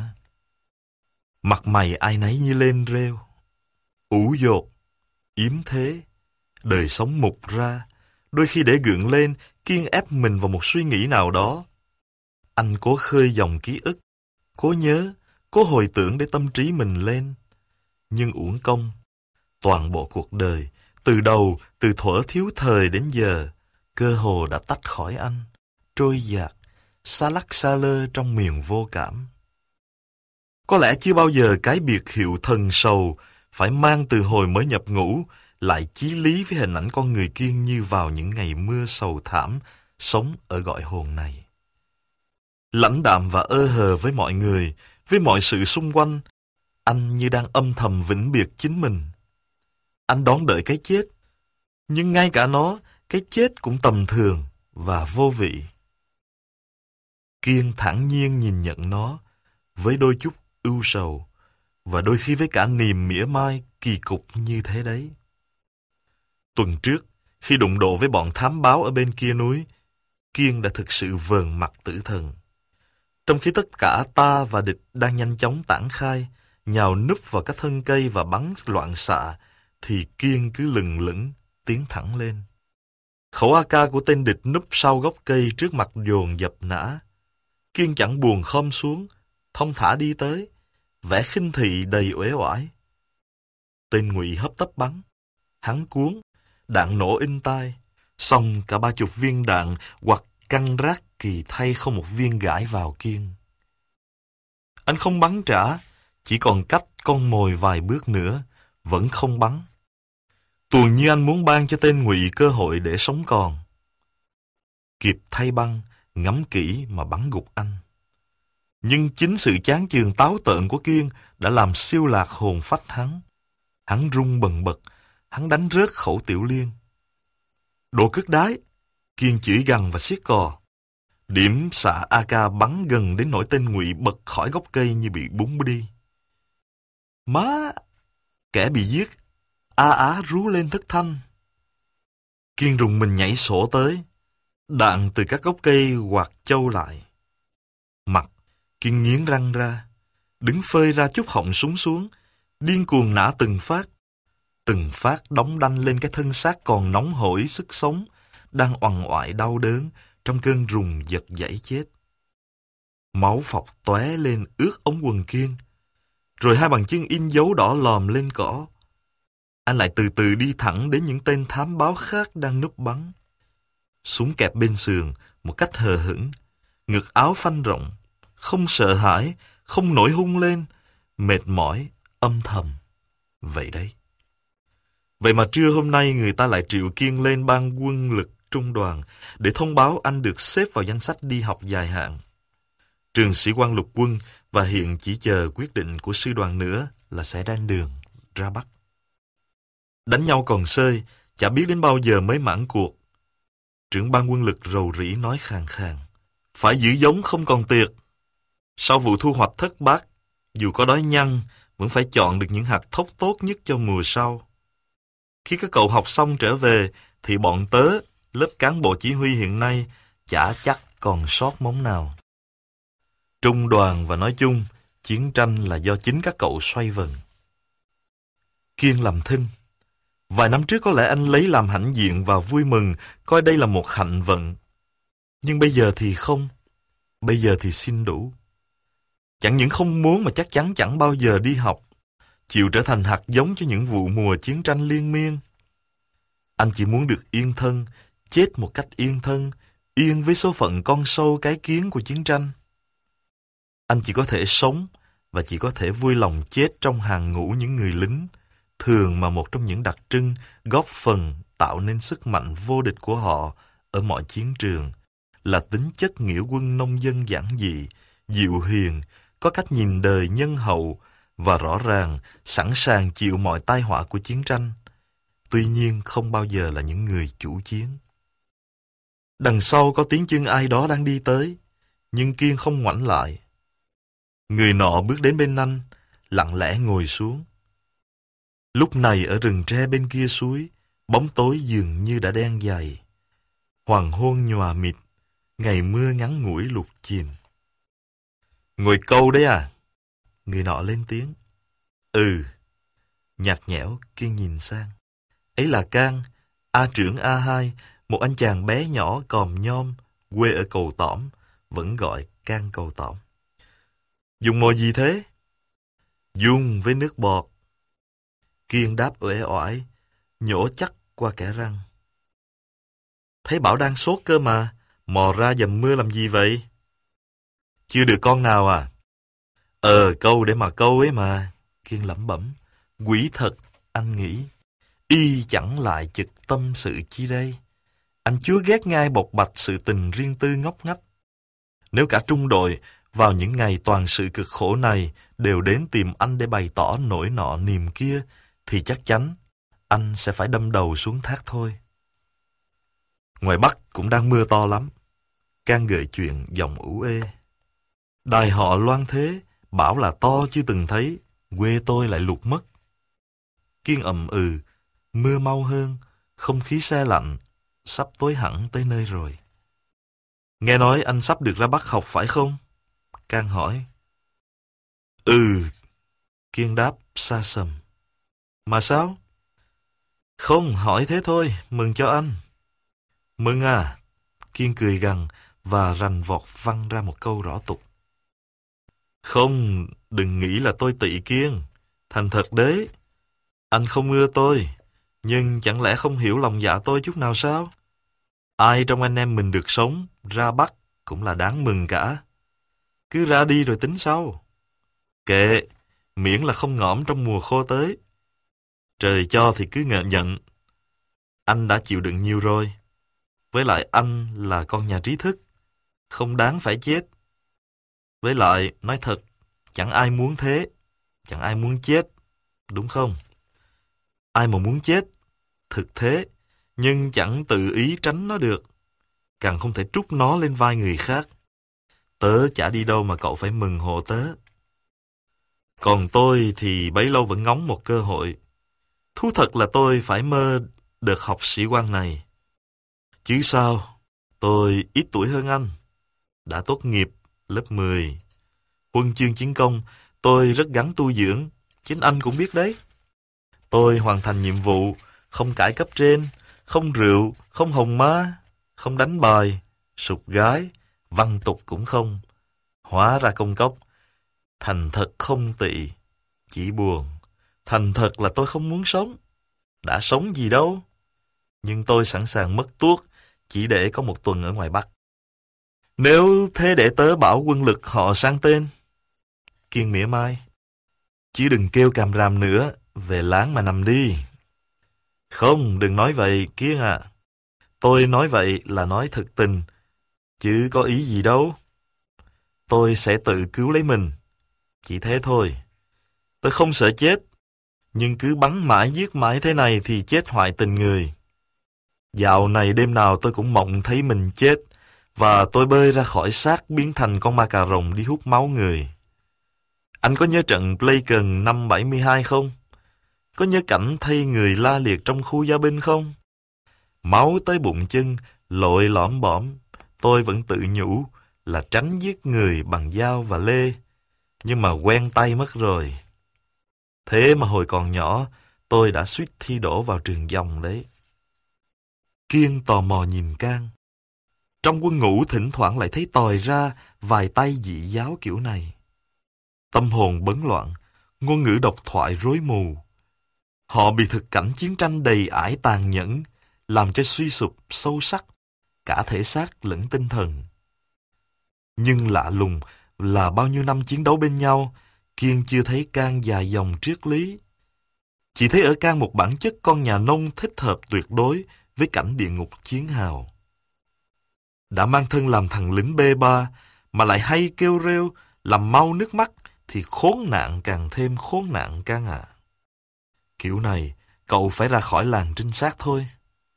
Mặt mày ai nấy như lên rêu, ủ dột, yếm thế, đời sống mục ra. Đôi khi để gượng lên, Kiên ép mình vào một suy nghĩ nào đó. Anh cố khơi dòng ký ức, cố nhớ, cố hồi tưởng để tâm trí mình lên. Nhưng uổng công, toàn bộ cuộc đời, từ đầu, từ thuở thiếu thời đến giờ, cơ hồ đã tách khỏi anh, trôi dạt, xa lắc xa lơ trong miền vô cảm. Có lẽ chưa bao giờ cái biệt hiệu thần sầu phải mang từ hồi mới nhập ngũ lại chí lý với hình ảnh con người Kiên như vào những ngày mưa sầu thảm sống ở Gọi Hồn này. Lãnh đạm và ơ hờ với mọi người, với mọi sự xung quanh, anh như đang âm thầm vĩnh biệt chính mình. Anh đón đợi cái chết, nhưng ngay cả nó, cái chết cũng tầm thường và vô vị. Kiên thản nhiên nhìn nhận nó với đôi chút ưu sầu, và đôi khi với cả niềm mỉa mai kỳ cục như thế đấy. Tuần trước, khi đụng độ với bọn thám báo ở bên kia núi, Kiên đã thực sự vờn mặt tử thần. Trong khi tất cả ta và địch đang nhanh chóng tản khai, nhào núp vào các thân cây và bắn loạn xạ, thì Kiên cứ lừng lững tiến thẳng lên. Khẩu a ca của tên địch núp sau gốc cây trước mặt dồn dập nã. Kiên chẳng buồn khom xuống, thong thả đi tới, vẻ khinh thị đầy uể oải. Tên Ngụy hấp tấp bắn, hắn cuốn, đạn nổ in tai, xong cả ba chục viên đạn hoặc căng rác kỳ thay không một viên gãi vào Kiên. Anh không bắn trả, chỉ còn cách con mồi vài bước nữa, vẫn không bắn. Tuồn như anh muốn ban cho tên Ngụy cơ hội để sống còn. Kịp thay băng, ngắm kỹ mà bắn gục anh. Nhưng chính sự chán chường táo tợn của Kiên đã làm siêu lạc hồn phách hắn. Hắn rung bần bật, hắn đánh rớt khẩu tiểu liên. Đồ cất đái! Kiên chửi gằn và siết cò. Điểm xạ a ca bắn gần đến nỗi tên Ngụy bật khỏi gốc cây như bị búng đi. Má! Kẻ bị giết, a á rú lên thất thanh. Kiên rùng mình nhảy sổ tới. Đạn từ các gốc cây quạt châu lại. Mặt Kiên nghiến răng ra. đứng phơi ra chút họng súng xuống, điên cuồng nã từng phát. Từng phát đóng đanh lên cái thân xác còn nóng hổi sức sống, đang oằn oại đau đớn trong cơn rùng giật giãy chết. Máu phọc tóe lên ướt ống quần Kiên, rồi hai bàn chân in dấu đỏ lòm lên cỏ. Anh lại từ từ đi thẳng đến những tên thám báo khác đang núp bắn. Súng kẹp bên sườn một cách hờ hững, ngực áo phanh rộng, không sợ hãi, không nổi hung lên, mệt mỏi, âm thầm. Vậy đấy. Vậy mà trưa hôm nay người ta lại triệu Kiên lên ban quân lực trung đoàn để thông báo anh được xếp vào danh sách đi học dài hạn. Trường sĩ quan lục quân và hiện chỉ chờ quyết định của sư đoàn nữa là sẽ lên đường ra Bắc. Đánh nhau còn xơi, chả biết đến bao giờ mới mãn cuộc. Trưởng ban quân lực rầu rĩ nói khàn khàn. Phải giữ giống không còn tiệt. Sau vụ thu hoạch thất bát, dù có đói nhăn, vẫn phải chọn được những hạt thóc tốt nhất cho mùa sau. Khi các cậu học xong trở về, thì bọn tớ, lớp cán bộ chỉ huy hiện nay, chả chắc còn sót móng nào. Trung đoàn và nói chung, chiến tranh là do chính các cậu xoay vần. Kiên làm thinh. Vài năm trước có lẽ anh lấy làm hãnh diện và vui mừng, coi đây là một hạnh vận. Nhưng bây giờ thì không. Bây giờ thì xin đủ. Chẳng những không muốn mà chắc chắn chẳng bao giờ đi học, chịu trở thành hạt giống cho những vụ mùa chiến tranh liên miên. Anh chỉ muốn được yên thân, chết một cách yên thân, yên với số phận con sâu cái kiến của chiến tranh. Anh chỉ có thể sống và chỉ có thể vui lòng chết trong hàng ngũ những người lính, thường mà một trong những đặc trưng góp phần tạo nên sức mạnh vô địch của họ ở mọi chiến trường là tính chất nghĩa quân nông dân giản dị, dịu hiền, có cách nhìn đời nhân hậu và rõ ràng sẵn sàng chịu mọi tai họa của chiến tranh, tuy nhiên không bao giờ là những người chủ chiến. Đằng sau có tiếng chân ai đó đang đi tới, nhưng Kiên không ngoảnh lại. Người nọ bước đến bên anh, lặng lẽ ngồi xuống. Lúc này ở rừng tre bên kia suối, bóng tối dường như đã đen dày. Hoàng hôn nhòa mịt, ngày mưa ngắn ngủi lụt chìm. Ngồi câu đấy à? Người nọ lên tiếng. Ừ. Nhạt nhẽo, Kiên nhìn sang. Ấy là Cang, A trưởng A hai, một anh chàng bé nhỏ còm nhom, quê ở Cầu Tỏm, vẫn gọi Cang Cầu Tỏm. Dùng mồi gì thế? Dùng với nước bọt. Kiên đáp uể oải, nhổ chắc qua kẽ răng. Thấy bảo đang sốt cơ mà, mò ra dầm mưa làm gì vậy? Chưa được con nào à? Ờ, câu để mà câu ấy mà. Kiên lẩm bẩm. Quỷ thật, anh nghĩ. Y chẳng lại trực tâm sự chi đây. Anh chúa ghét ngay bộc bạch sự tình riêng tư ngóc ngách. Nếu cả trung đội vào những ngày toàn sự cực khổ này đều đến tìm anh để bày tỏ nỗi nọ niềm kia, thì chắc chắn anh sẽ phải đâm đầu xuống thác thôi. Ngoài Bắc cũng đang mưa to lắm. Cang gợi chuyện giọng ủ ê. Đài họ loan thế, bảo là to chưa từng thấy, quê tôi lại lụt mất. Kiên ậm ừ, mưa mau hơn, không khí se lạnh, sắp tối hẳn tới nơi rồi. Nghe nói anh sắp được ra Bắc học phải không? Cang hỏi. Ừ, Kiên đáp xa sầm. Mà sao? Không, hỏi thế thôi, mừng cho anh. Mừng à? Kiên cười gằn và rành vọt văng ra một câu rõ tục. Không, đừng nghĩ là tôi tị Kiên. Thành thật đấy. Anh không ưa tôi, nhưng chẳng lẽ không hiểu lòng dạ tôi chút nào sao? Ai trong anh em mình được sống, ra Bắc cũng là đáng mừng cả. Cứ ra đi rồi tính sau. Kệ, miễn là không ngõm trong mùa khô tới. Trời cho thì cứ ngờ nhận. Anh đã chịu đựng nhiều rồi. Với lại anh là con nhà trí thức, không đáng phải chết. Với lại, nói thật, chẳng ai muốn thế, chẳng ai muốn chết, đúng không? Ai mà muốn chết, thực thế, nhưng chẳng tự ý tránh nó được, càng không thể trút nó lên vai người khác. Tớ chả đi đâu mà cậu phải mừng hộ tớ. Còn tôi thì bấy lâu vẫn ngóng một cơ hội. Thú thật là tôi phải mơ đợt học sĩ quan này. Chứ sao, tôi ít tuổi hơn anh. Đã tốt nghiệp lớp mười. Huân chương chiến công, Tôi rất gắng tu dưỡng, chính anh cũng biết đấy. Tôi hoàn thành nhiệm vụ, không cãi cấp trên, không rượu, không hồng má, không đánh bài, sụt gái, văn tục cũng không. Hóa ra công cốc, thành thật không tị, chỉ buồn. Thành thật là tôi không muốn sống. Đã sống gì đâu. Nhưng tôi sẵn sàng mất tuốt chỉ để có một tuần ở ngoài Bắc. Nếu thế để tớ bảo quân lực họ sang tên. Kiên mỉa mai. Chứ đừng kêu càm ràm nữa, về láng mà nằm đi. Không, đừng nói vậy, Kiên à. Tôi nói vậy là nói thực tình, chứ có ý gì đâu. Tôi sẽ tự cứu lấy mình. Chỉ thế thôi. Tôi không sợ chết, nhưng cứ bắn mãi giết mãi thế này thì chết hoại tình người. Dạo này đêm nào tôi cũng mộng thấy mình chết, và tôi bơi ra khỏi xác biến thành con ma cà rồng đi hút máu người. Anh có nhớ trận Pleiken năm bảy mươi hai không? Có nhớ cảnh thay người la liệt trong khu gia binh không? Máu tới bụng chân, lội lõm bõm. Tôi vẫn tự nhủ là tránh giết người bằng dao và lê. Nhưng mà quen tay mất rồi. Thế mà hồi còn nhỏ, tôi đã suýt thi đỗ vào trường dòng đấy. Kiên tò mò nhìn Cang. Trong quân ngũ thỉnh thoảng lại thấy tòi ra vài tay dị giáo kiểu này. Tâm hồn bấn loạn, ngôn ngữ độc thoại rối mù. Họ bị thực cảnh chiến tranh đầy ải tàn nhẫn, làm cho suy sụp sâu sắc, cả thể xác lẫn tinh thần. Nhưng lạ lùng là bao nhiêu năm chiến đấu bên nhau, Kiên chưa thấy Cang dài dòng triết lý. Chỉ thấy ở Cang một bản chất con nhà nông thích hợp tuyệt đối với cảnh địa ngục chiến hào. Đã mang thân làm thằng lính bê ba, mà lại hay kêu rêu, làm mau nước mắt, thì khốn nạn càng thêm khốn nạn Cang ạ. À. Kiểu này, cậu phải ra khỏi làng trinh sát thôi.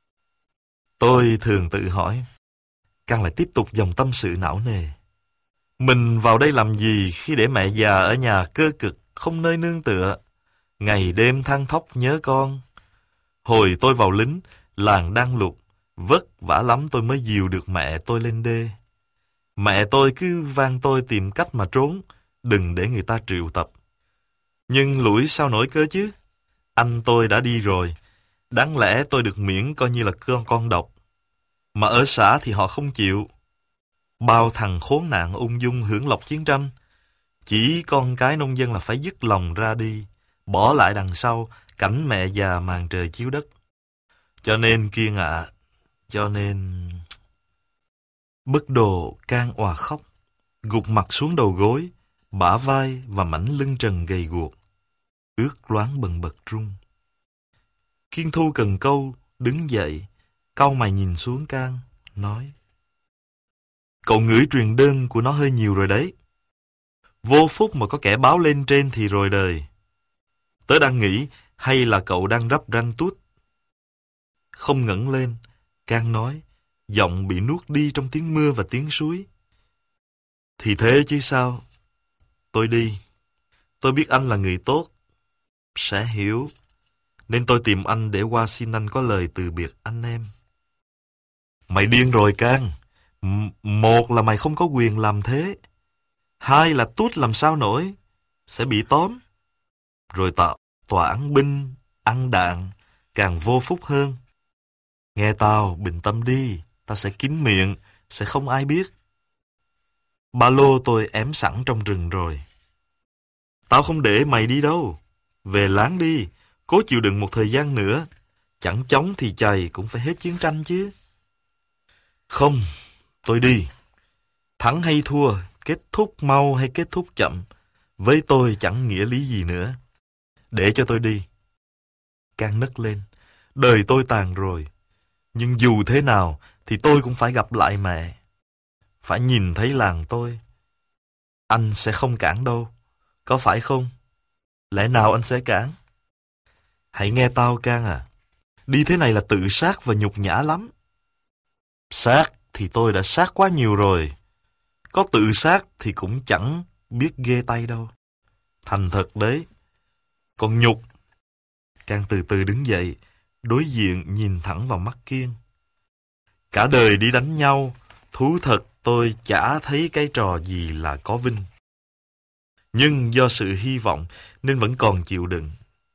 Tôi thường tự hỏi. Cang lại tiếp tục dòng tâm sự não nề. Mình vào đây làm gì khi để mẹ già ở nhà cơ cực, không nơi nương tựa, ngày đêm than thóc nhớ con. Hồi tôi vào lính, làng đang lụt, vất vả lắm tôi mới dìu được mẹ tôi lên đê. Mẹ tôi cứ van tôi tìm cách mà trốn, đừng để người ta triệu tập. Nhưng lủi sao nổi cơ chứ? Anh tôi đã đi rồi, đáng lẽ tôi được miễn coi như là con con độc. Mà ở xã thì họ không chịu. Bao thằng khốn nạn ung dung hưởng lộc chiến tranh. Chỉ con cái nông dân là phải dứt lòng ra đi, bỏ lại đằng sau cảnh mẹ già màn trời chiếu đất. Cho nên Kiên ạ, à, cho nên... Bất đồ Cang òa khóc, gục mặt xuống đầu gối, bả vai và mảnh lưng trần gầy guộc, ướt loáng bần bật run. Kiên Thu cần câu, đứng dậy, cau mày nhìn xuống Cang, nói: Cậu ngửi truyền đơn của nó hơi nhiều rồi đấy. Vô phúc mà có kẻ báo lên trên thì rồi đời. Tớ đang nghĩ hay là cậu đang rắp ranh tuốt. Không ngẩng lên, Cang nói, giọng bị nuốt đi trong tiếng mưa và tiếng suối. Thì thế chứ sao. Tôi đi. Tôi biết anh là người tốt, sẽ hiểu. Nên tôi tìm anh để qua xin anh có lời từ biệt anh em. Mày điên rồi Cang. M- một là mày không có quyền làm thế. Hai là Tút làm sao nổi. Sẽ bị tóm. Rồi tòa, tòa án binh, ăn đạn, càng vô phúc hơn. Nghe tao, bình tâm đi. Tao sẽ kín miệng, sẽ không ai biết. Ba lô tôi ém sẵn trong rừng rồi. Tao không để mày đi đâu. Về láng đi, cố chịu đựng một thời gian nữa. Chẳng chống thì chày cũng phải hết chiến tranh chứ. Không, tôi đi. Thắng hay thua, kết thúc mau hay kết thúc chậm, với tôi chẳng nghĩa lý gì nữa. Để cho tôi đi. Cang nấc lên. Đời tôi tàn rồi. Nhưng dù thế nào thì tôi cũng phải gặp lại mẹ. Phải nhìn thấy làng tôi. Anh sẽ không cản đâu. Có phải không? Lẽ nào anh sẽ cản? Hãy nghe tao Cang à. Đi thế này là tự sát và nhục nhã lắm. Sát thì tôi đã sát quá nhiều rồi. Có tự sát thì cũng chẳng biết ghê tay đâu. Thành thật đấy. Còn nhục. Cang từ từ đứng dậy, đối diện nhìn thẳng vào mắt Kiên. Cả đời đi đánh nhau, thú thật tôi chả thấy cái trò gì là có vinh. Nhưng do sự hy vọng nên vẫn còn chịu đựng.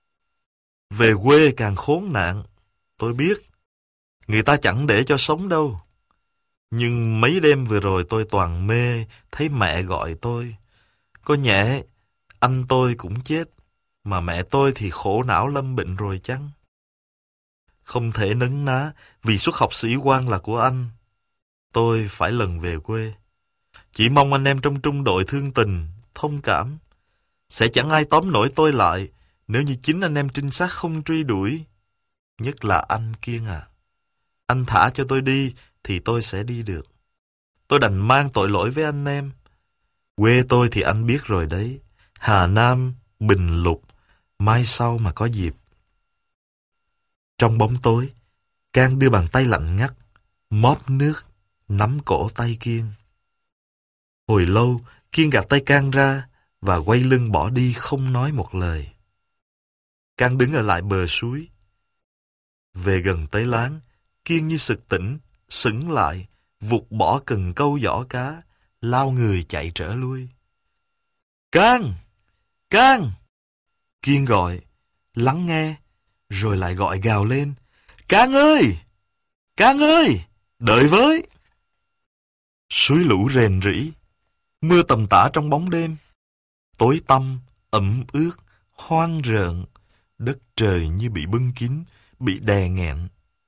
Về quê càng khốn nạn, tôi biết. Người ta chẳng để cho sống đâu. Nhưng mấy đêm vừa rồi tôi toàn mê, thấy mẹ gọi tôi. Có nhẹ, anh tôi cũng chết, mà mẹ tôi thì khổ não lâm bệnh rồi chăng? Không thể nấn ná, vì suất học sĩ quan là của anh. Tôi phải lần về quê. Chỉ mong anh em trong trung đội thương tình, thông cảm. Sẽ chẳng ai tóm nổi tôi lại, nếu như chính anh em trinh sát không truy đuổi. Nhất là anh Kiên à. Anh thả cho tôi đi, thì tôi sẽ đi được. Tôi đành mang tội lỗi với anh em. Quê tôi thì anh biết rồi đấy. Hà Nam, Bình Lục, mai sau mà có dịp. Trong bóng tối, Cang đưa bàn tay lạnh ngắt, móp nước, nắm cổ tay Kiên. Hồi lâu, Kiên gạt tay Cang ra và quay lưng bỏ đi không nói một lời. Cang đứng ở lại bờ suối. Về gần tới láng, Kiên như sực tỉnh, sững lại, vụt bỏ cần câu giỏ cá, lao người chạy trở lui. Cang! Cang! Kiên gọi, lắng nghe, rồi lại gọi gào lên. Cang ơi! Cang ơi! Đợi với! Suối lũ rền rĩ, mưa tầm tã trong bóng đêm. Tối tăm, ẩm ướt, hoang rợn, đất trời như bị bưng kín, bị đè nghẹn.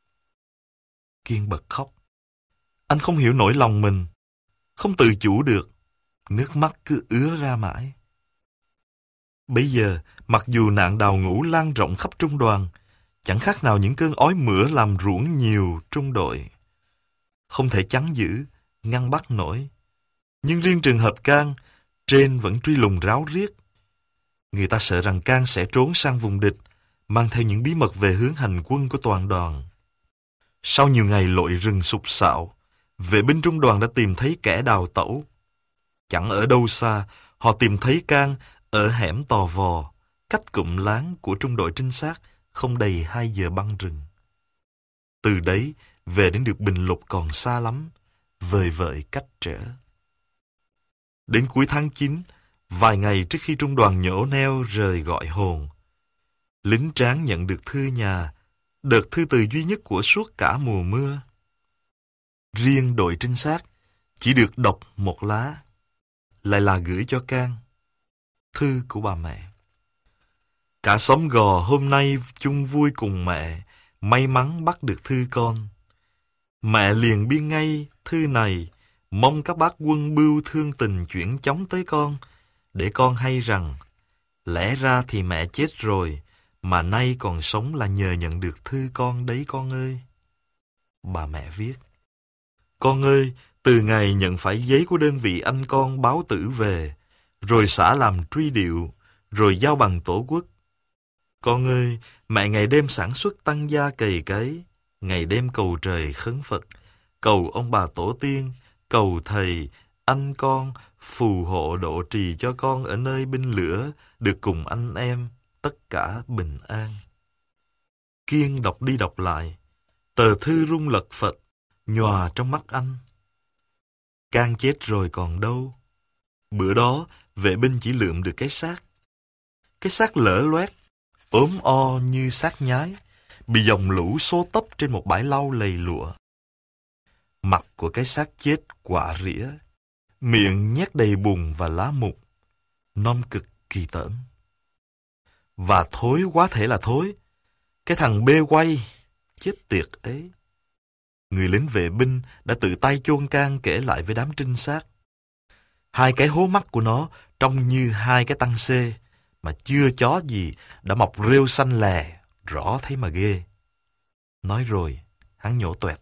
Kiên bật khóc. Anh không hiểu nỗi lòng mình, không tự chủ được, nước mắt cứ ứa ra mãi. Bây giờ, mặc dù nạn đào ngũ lan rộng khắp trung đoàn, chẳng khác nào những cơn ói mửa làm ruỗng nhiều trung đội. Không thể chắn giữ, ngăn bắt nổi. Nhưng riêng trường hợp Cang, trên vẫn truy lùng ráo riết. Người ta sợ rằng Cang sẽ trốn sang vùng địch, mang theo những bí mật về hướng hành quân của toàn đoàn. Sau nhiều ngày lội rừng sục sạo, vệ binh trung đoàn đã tìm thấy kẻ đào tẩu. Chẳng ở đâu xa, họ tìm thấy Cang ở hẻm Tò Vò, cách cụm láng của trung đội trinh sát không đầy hai giờ băng rừng. Từ đấy, về đến được Bình Lục còn xa lắm, vời vợi cách trở. Đến cuối tháng chín, vài ngày trước khi trung đoàn nhổ neo rời gọi hồn, lính Tráng nhận được thư nhà, đợt thư từ duy nhất của suốt cả mùa mưa. Riêng đội trinh sát chỉ được đọc một lá, lại là gửi cho Cang. Thư của bà mẹ. Cả xóm Gò hôm nay chung vui cùng mẹ, may mắn bắt được thư con. Mẹ liền biên ngay thư này, mong các bác quân bưu thương tình chuyển chóng tới con, để con hay rằng, lẽ ra thì mẹ chết rồi, mà nay còn sống là nhờ nhận được thư con đấy con ơi. Bà mẹ viết. Con ơi, từ ngày nhận phải giấy của đơn vị anh con báo tử về, rồi xã làm truy điệu, rồi giao bằng tổ quốc. Con ơi, mẹ ngày đêm sản xuất tăng gia cày cấy, ngày đêm cầu trời khấn Phật, cầu ông bà tổ tiên, cầu thầy, anh con, phù hộ độ trì cho con ở nơi binh lửa, được cùng anh em, tất cả bình an. Kiên đọc đi đọc lại, tờ thư rung lật phật, nhòa trong mắt anh. Cang chết rồi còn đâu. Bữa đó, vệ binh chỉ lượm được cái xác. Cái xác lở loét, ốm o như xác nhái, bị dòng lũ xô tấp trên một bãi lau lầy lụa. Mặt của cái xác chết quạ rỉa, miệng nhét đầy bùn và lá mục, nom cực kỳ tởm. Và thối quá thể là thối, cái thằng bê quay, chết tiệt ấy. Người lính vệ binh đã tự tay chôn Cang kể lại với đám trinh sát. Hai cái hố mắt của nó trông như hai cái tăng xê, mà chưa chó gì đã mọc rêu xanh lè, rõ thấy mà ghê. Nói rồi, hắn nhổ toẹt.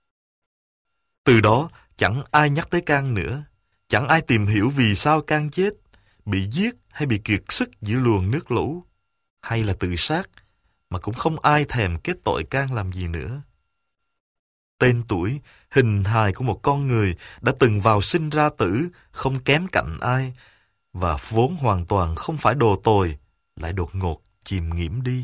Từ đó, chẳng ai nhắc tới Cang nữa, chẳng ai tìm hiểu vì sao Cang chết, bị giết hay bị kiệt sức giữa luồng nước lũ, hay là tự sát, mà cũng không ai thèm kết tội Cang làm gì nữa. Tên tuổi, hình hài của một con người đã từng vào sinh ra tử, không kém cạnh ai, và vốn hoàn toàn không phải đồ tồi, lại đột ngột chìm nghiễm đi.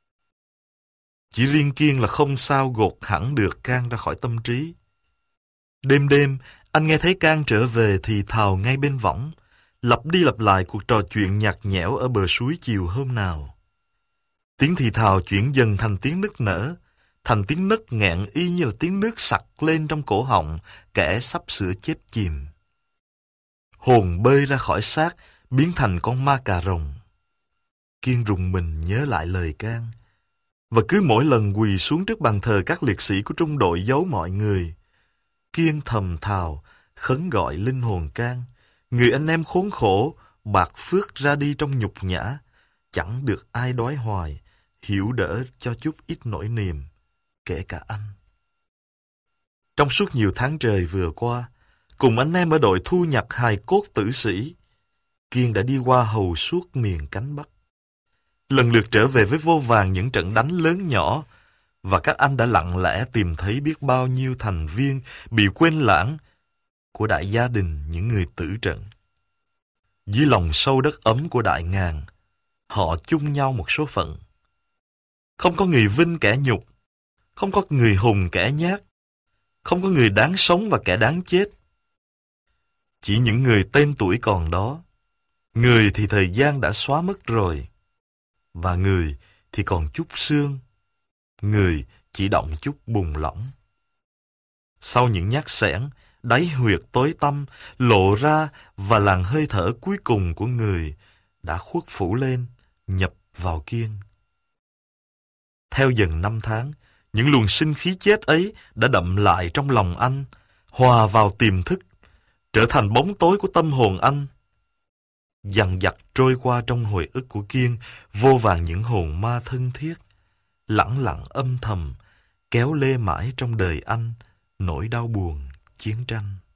Chỉ riêng Kiên là không sao gột hẳn được Cang ra khỏi tâm trí. Đêm đêm, anh nghe thấy Cang trở về thì thào ngay bên võng, lặp đi lặp lại cuộc trò chuyện nhạt nhẽo ở bờ suối chiều hôm nào. Tiếng thì thào chuyển dần thành tiếng nức nở, thành tiếng nấc nghẹn y như là tiếng nước sặc lên trong cổ họng kẻ sắp sửa chết chìm. Hồn bơi ra khỏi xác, biến thành con ma cà rồng. Kiên rùng mình nhớ lại lời can. Và cứ mỗi lần quỳ xuống trước bàn thờ các liệt sĩ của trung đội giấu mọi người, Kiên thầm thào, khấn gọi linh hồn can, người anh em khốn khổ, bạc phước ra đi trong nhục nhã, chẳng được ai đói hoài, hiểu đỡ cho chút ít nỗi niềm, kể cả anh. Trong suốt nhiều tháng trời vừa qua, cùng anh em ở đội thu nhặt hài cốt tử sĩ, Kiên đã đi qua hầu suốt miền cánh Bắc. Lần lượt trở về với vô vàn những trận đánh lớn nhỏ, và các anh đã lặng lẽ tìm thấy biết bao nhiêu thành viên bị quên lãng của đại gia đình những người tử trận. Dưới lòng sâu đất ấm của đại ngàn, họ chung nhau một số phận. Không có người vinh kẻ nhục, không có người hùng kẻ nhát, không có người đáng sống và kẻ đáng chết. Chỉ những người tên tuổi còn đó, người thì thời gian đã xóa mất rồi, và người thì còn chút xương, người chỉ động chút bùn lỏng. Sau những nhát xẻng, đáy huyệt tối tăm lộ ra và làn hơi thở cuối cùng của người đã khuất phủ lên, nhập vào Kiên. Theo dần năm tháng, những luồng sinh khí chết ấy đã đậm lại trong lòng anh, hòa vào tiềm thức, trở thành bóng tối của tâm hồn anh. Dằng dặc trôi qua trong hồi ức của Kiên vô vàn những hồn ma thân thiết, lẳng lặng âm thầm, kéo lê mãi trong đời anh nỗi đau buồn chiến tranh.